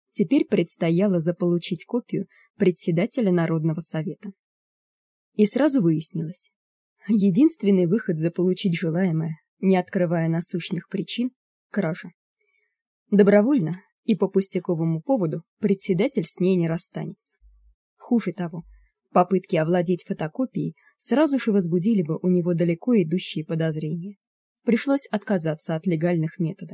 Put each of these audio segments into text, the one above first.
Теперь предстояло заполучить копию председателя Народного совета. И сразу выяснилось, единственный выход заполучить желаемое, не открывая насущных причин, кража. Добровольно и по пустяковому поводу председатель с ней не расстанется. Хуже того, попытки овладеть фотокопией сразу же возбудили бы у него далеко идущие подозрения. Пришлось отказаться от легальных методов.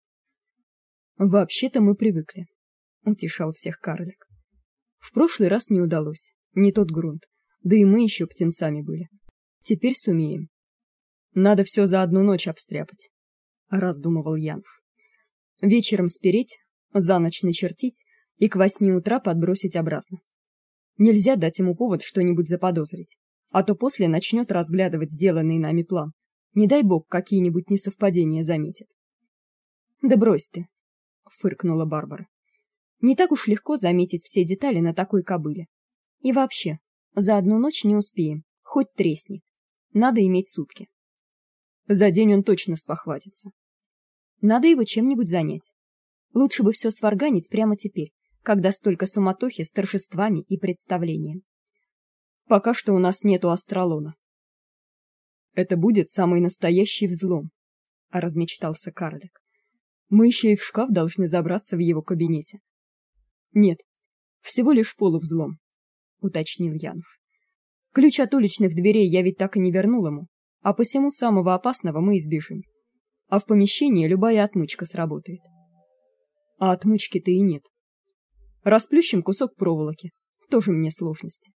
«Вообще-то мы привыкли», — утешал всех карлик. «В прошлый раз не удалось, не тот грунт, да и мы еще птенцами были. Теперь сумеем. Надо все за одну ночь обстряпать», — раздумывал Януш. «Вечером спереть, за ночь начертить и к 8 утра подбросить обратно. Нельзя дать ему повод что-нибудь заподозрить, а то после начнет разглядывать сделанный нами план. Не дай бог, какие-нибудь несовпадения заметит». «Да брось ты», — фыркнула Барбара. «Не так уж легко заметить все детали на такой кобыле. И вообще, за одну ночь не успеем, хоть тресни. Надо иметь сутки. За день он точно спохватится. Надо его чем-нибудь занять. Лучше бы все сварганить прямо теперь, когда столько суматохи с торжествами и представлением. Пока что у нас нету астролона». «Это будет самый настоящий взлом», — размечтался карлик. «Мы еще и в шкаф должны забраться в его кабинете». «Нет, всего лишь полувзлом», — уточнил Януш. «Ключ от уличных дверей я ведь так и не вернул ему, а посему самого опасного мы избежим. А в помещении любая отмычка сработает». «А отмычки-то и нет. Расплющим кусок проволоки, тоже мне сложности».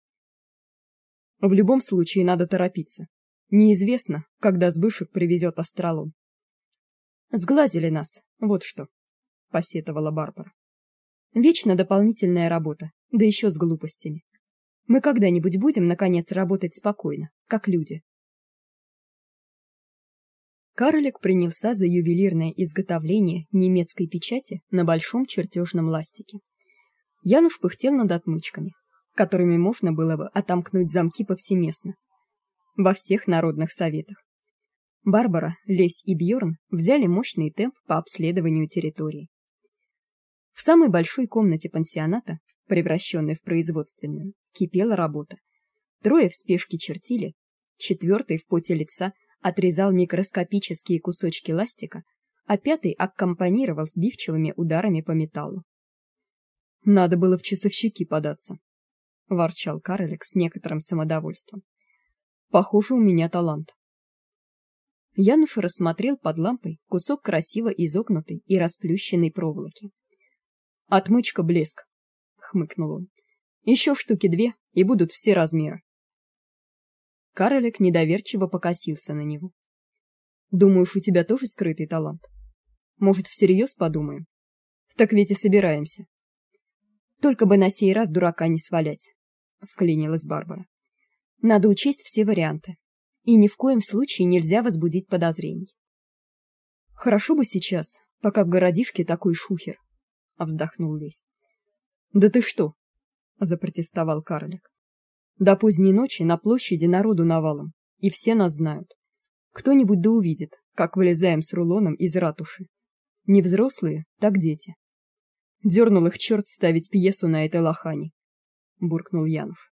«В любом случае надо торопиться. Неизвестно, когда Збышек привезет астролон». «Сглазили нас, вот что», — посетовала Барбара. «Вечно дополнительная работа, да еще с глупостями. Мы когда-нибудь будем, наконец, работать спокойно, как люди». Карлик принялся за ювелирное изготовление немецкой печати на большом чертежном ластике. Януш пыхтел над отмычками, которыми можно было бы отомкнуть замки повсеместно. Во всех народных советах. Барбара, Лесь и Бьорн взяли мощный темп по обследованию территории. В самой большой комнате пансионата, превращенной в производственную, кипела работа. 3 в спешке чертили, 4 в поте лица отрезал микроскопические кусочки ластика, а 5 аккомпанировал сбивчивыми ударами по металлу. «Надо было в часовщики податься», — ворчал карлик с некоторым самодовольством. «Похоже, у меня талант». Януш рассмотрел под лампой кусок красиво изогнутой и расплющенной проволоки. «Отмычка блеск», — хмыкнул он. «Еще штуки 2, и будут все размеры». Карлик недоверчиво покосился на него. «Думаешь, у тебя тоже скрытый талант? Может, всерьез подумаем? Так ведь и собираемся». «Только бы на сей раз дурака не свалять», — вклинилась Барбара. «Надо учесть все варианты. И ни в коем случае нельзя возбудить подозрений». «Хорошо бы сейчас, пока в городишке такой шухер», — вздохнул Лесь. «Да ты что?» — запротестовал карлик. «До поздней ночи на площади народу навалом, и все нас знают. Кто-нибудь да увидит, как вылезаем с рулоном из ратуши. Не взрослые, так дети. Дернул их черт ставить пьесу на этой лохане», — буркнул Януш.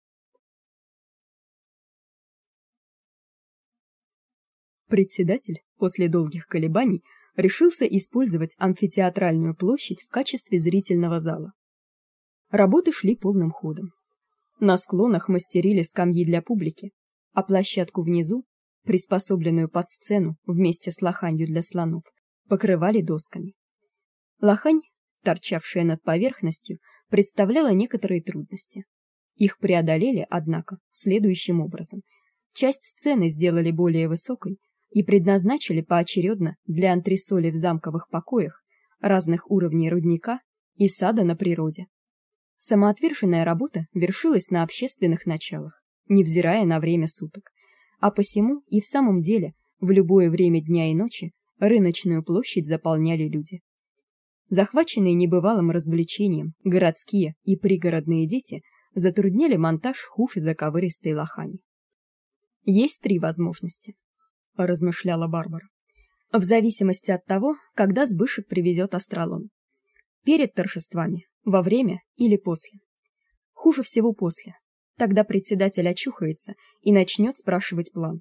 Председатель, после долгих колебаний, решился использовать амфитеатральную площадь в качестве зрительного зала. Работы шли полным ходом. На склонах мастерили скамьи для публики, а площадку внизу, приспособленную под сцену вместе с лоханью для слонов, покрывали досками. Лохань, торчавшая над поверхностью, представляла некоторые трудности. Их преодолели, однако, следующим образом. Часть сцены сделали более высокой и предназначили поочередно для антресолей в замковых покоях, разных уровней рудника и сада на природе. Самоотверженная работа вершилась на общественных началах, невзирая на время суток, а посему и в самом деле в любое время дня и ночи рыночную площадь заполняли люди. Захваченные небывалым развлечением городские и пригородные дети затрудняли монтаж хуже заковыристой лохани. «Есть 3 возможности», — размышляла Барбара, «в зависимости от того, когда Збышек привезет астролон. Перед торжествами, во время или после. Хуже всего после. Тогда председатель очухается и начнет спрашивать план.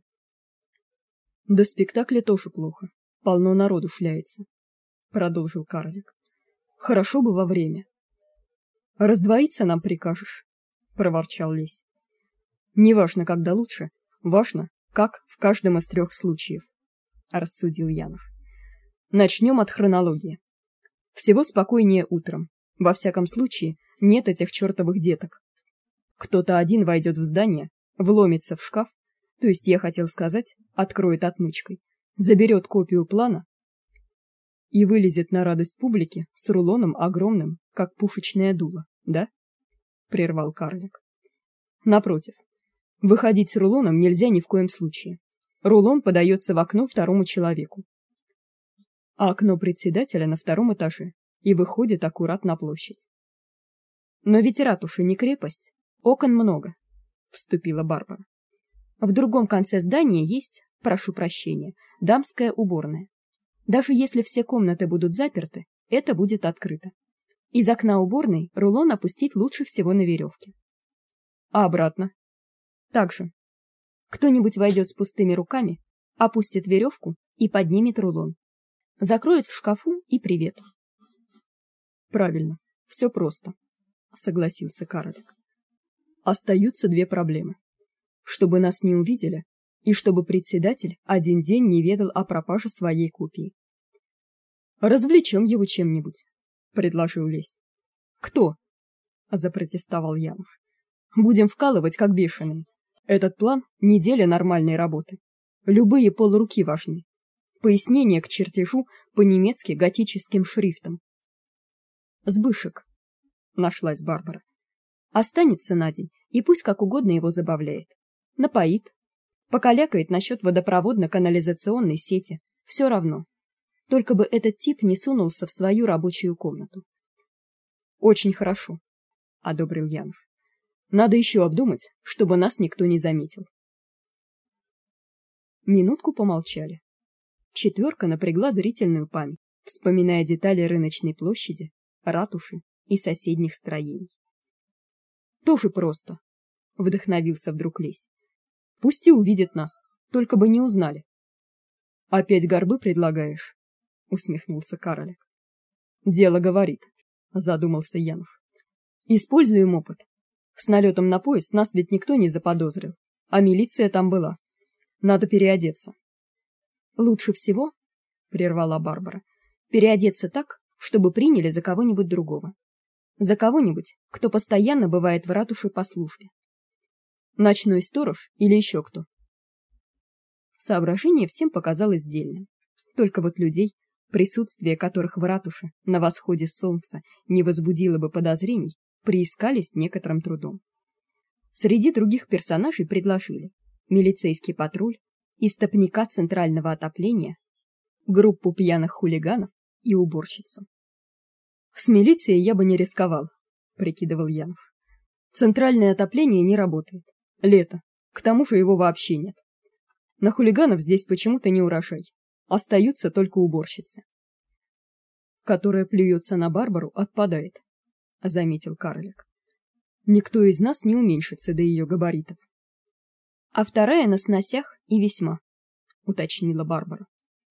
До спектакля тоже плохо. Полно народу шляется, продолжил карлик. Хорошо бы во время. Раздвоиться нам прикажешь, проворчал лесь. Неважно, когда лучше, важно, как в каждом из 3 случаев, рассудил Януш. Начнем от хронологии. Всего спокойнее утром. Во всяком случае, нет этих чёртовых деток. Кто-то один войдет в здание, вломится в шкаф, то есть я хотел сказать, откроет отмычкой, заберет копию плана и вылезет на радость публики с рулоном огромным, как пушечное дуло, да? Прервал карлик. Напротив, выходить с рулоном нельзя ни в коем случае. Рулон подается в окно второму человеку. А окно председателя на 2 этаже и выходит аккурат на площадь. Но ведь ратуша не крепость, окон много, вступила Барбара. В другом конце здания есть, прошу прощения, дамская уборная. Даже если все комнаты будут заперты, это будет открыто. Из окна уборной рулон опустить лучше всего на веревке. А обратно? Так же. Кто-нибудь войдет с пустыми руками, опустит веревку и поднимет рулон. Закроет в шкафу и привет. Правильно, все просто, согласился карлик. Остаются 2 проблемы. Чтобы нас не увидели, и чтобы председатель один день не ведал о пропаже своей копии. Развлечем его чем-нибудь, предложил лесь. Кто? Запротестовал Януш. Будем вкалывать как бешеные. Этот план неделя нормальной работы. Любые полруки важны. Пояснение к чертежу по-немецки готическим шрифтом. Сбышек, нашлась Барбара. Останется на день, и пусть как угодно его забавляет. Напоит, покалякает насчет водопроводно-канализационной сети, все равно. Только бы этот тип не сунулся в свою рабочую комнату. Очень хорошо, одобрил Януш. Надо еще обдумать, чтобы нас никто не заметил. Минутку помолчали. 4 напрягла зрительную память, вспоминая детали рыночной площади, ратуши и соседних строений. Тоже просто, вдохновился вдруг лесь. Пусть и увидят нас, только бы не узнали. Опять горбы предлагаешь? Усмехнулся карлик. Дело говорит, задумался Януш. Используем опыт. С налетом на поезд нас ведь никто не заподозрил, а милиция там была. Надо переодеться. Лучше всего, прервала Барбара, переодеться так, чтобы приняли за кого-нибудь другого. За кого-нибудь, кто постоянно бывает в ратуше по службе. Ночной сторож или еще кто. Соображение всем показалось дельным. Только вот людей, присутствие которых в ратуше на восходе солнца не возбудило бы подозрений, приискали с некоторым трудом. Среди других персонажей предложили милицейский патруль, истопника центрального отопления, группу пьяных хулиганов и уборщицу. С милицией я бы не рисковал, прикидывал Януш. Центральное отопление не работает. Лето. К тому же его вообще нет. На хулиганов здесь почему-то не урожай. Остаются только уборщицы. Которая плюется на Барбару, отпадает, заметил карлик. Никто из нас не уменьшится до ее габаритов. А вторая на сносях и весьма, уточнила Барбара.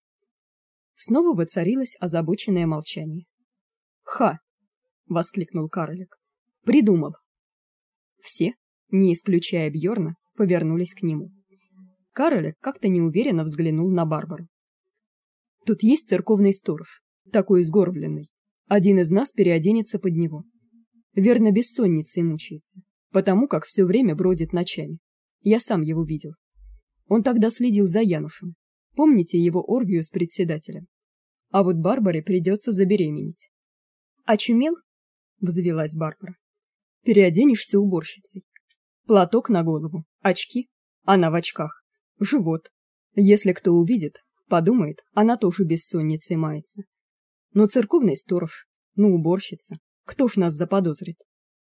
Снова воцарилось озабоченное молчание. «Ха!» — воскликнул карлик. «Придумал!» Все, не исключая Бьорна, повернулись к нему. Карлик как-то неуверенно взглянул на Барбару. «Тут есть церковный сторож, такой сгорбленный. Один из нас переоденется под него. Верно, бессонницей мучается, потому как все время бродит ночами. Я сам его видел. Он тогда следил за Янушем. Помните его оргию с председателем? А вот Барбаре придется забеременеть». «Очумел?» — взвилась Барбара. «Переоденешься уборщицей. Платок на голову, очки, она в очках, живот. Если кто увидит, подумает, она тоже бессонницей мается. Ну, церковный сторож, ну, уборщица. Кто ж нас заподозрит?»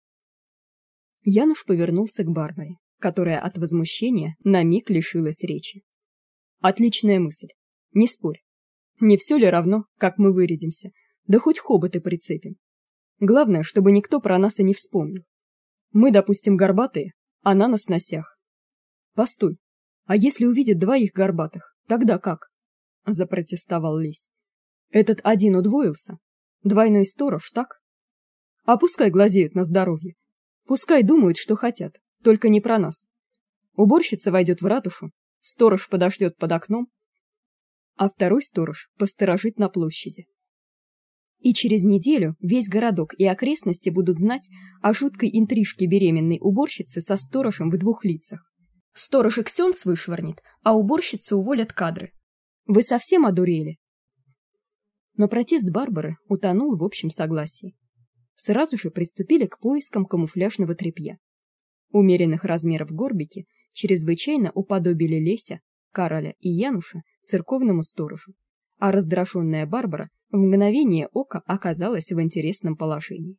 Януш повернулся к Барбаре, которая от возмущения на миг лишилась речи. «Отличная мысль. Не спорь. Не все ли равно, как мы вырядимся? Да хоть хоботы прицепим. Главное, чтобы никто про нас и не вспомнил. Мы, допустим, горбатые, она на сносях. Постой. А если увидит двоих горбатых, тогда как? Запротестовал Лесь. Этот один удвоился. Двойной сторож, так? А пускай глазеют на здоровье. Пускай думают, что хотят, только не про нас. Уборщица войдет в ратушу, сторож подождет под окном, а второй сторож посторожит на площади. И через неделю весь городок и окрестности будут знать о жуткой интрижке беременной уборщицы со сторожем в двух лицах. Сторож и ксёндз вышвырнет, а уборщицу уволят кадры. Вы совсем одурели? Но протест Барбары утонул в общем согласии. Сразу же приступили к поискам камуфляжного тряпья. Умеренных размеров горбики чрезвычайно уподобили Леся, Кароля и Януша церковному сторожу, а раздраженная Барбара в мгновение ока оказалась в интересном положении.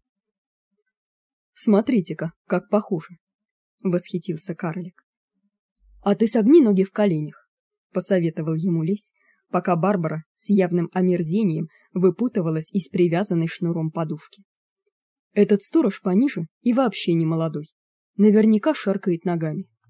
Смотрите-ка, как похоже, восхитился Карлик. А ты согни ноги в коленях, посоветовал ему Лесь, пока Барбара с явным омерзением выпутывалась из привязанной шнуром подушки. Этот сторож пониже и вообще не молодой. Наверняка шаркает ногами.